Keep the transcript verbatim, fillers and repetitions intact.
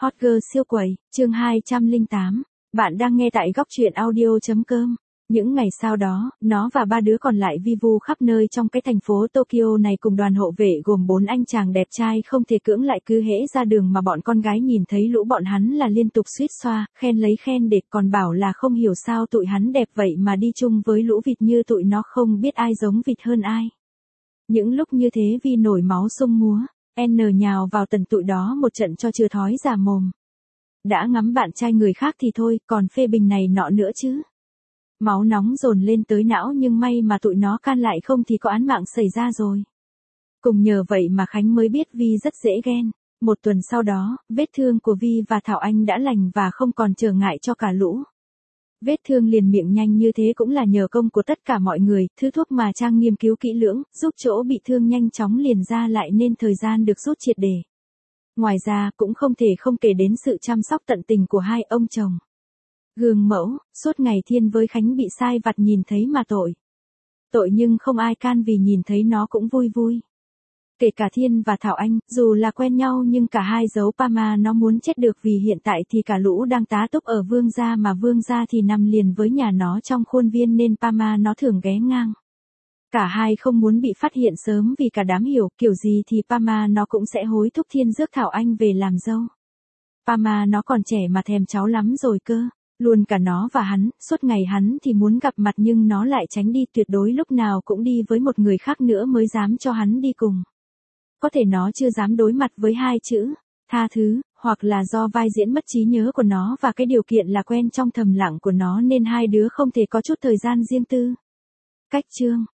Hot girl siêu quẩy, chương hai trăm lẻ tám. Bạn đang nghe tại góc truyện audio chấm com. Những ngày sau đó, nó và ba đứa còn lại vi vu khắp nơi trong cái thành phố Tokyo này cùng đoàn hộ vệ gồm bốn anh chàng đẹp trai không thể cưỡng lại, cứ hễ ra đường mà bọn con gái nhìn thấy lũ bọn hắn là liên tục suýt xoa, khen lấy khen để, còn bảo là không hiểu sao tụi hắn đẹp vậy mà đi chung với lũ vịt như tụi nó không biết ai giống vịt hơn ai. Những lúc như thế Vi nổi máu sung múa, N nhào vào tần tụi đó một trận cho chưa thói già mồm. Đã ngắm bạn trai người khác thì thôi, còn phê bình này nọ nữa chứ. Máu nóng dồn lên tới não, nhưng may mà tụi nó can lại, không thì có án mạng xảy ra rồi. Cùng nhờ vậy mà Khánh mới biết Vi rất dễ ghen. Một tuần sau đó, vết thương của Vi và Thảo Anh đã lành và không còn trở ngại cho cả lũ. Vết thương liền miệng nhanh như thế cũng là nhờ công của tất cả mọi người, thứ thuốc mà Trang nghiên cứu kỹ lưỡng, giúp chỗ bị thương nhanh chóng liền ra lại nên thời gian được rút triệt để. Ngoài ra, cũng không thể không kể đến sự chăm sóc tận tình của hai ông chồng. Gương mẫu, suốt ngày Thiên với Khánh bị sai vặt nhìn thấy mà tội. Tội nhưng không ai can vì nhìn thấy nó cũng vui vui. Kể cả Thiên và Thảo Anh, dù là quen nhau nhưng cả hai giấu Pama nó muốn chết được, vì hiện tại thì cả lũ đang tá túc ở Vương gia, mà Vương gia thì nằm liền với nhà nó trong khuôn viên nên Pama nó thường ghé ngang. Cả hai không muốn bị phát hiện sớm vì cả đám hiểu kiểu gì thì Pama nó cũng sẽ hối thúc Thiên rước Thảo Anh về làm dâu. Pama nó còn trẻ mà thèm cháu lắm rồi cơ. Luôn cả nó và hắn, suốt ngày hắn thì muốn gặp mặt nhưng nó lại tránh đi, tuyệt đối lúc nào cũng đi với một người khác nữa mới dám cho hắn đi cùng. Có thể nó chưa dám đối mặt với hai chữ tha thứ, hoặc là do vai diễn mất trí nhớ của nó và cái điều kiện là quen trong thầm lặng của nó nên hai đứa không thể có chút thời gian riêng tư. Cách chương,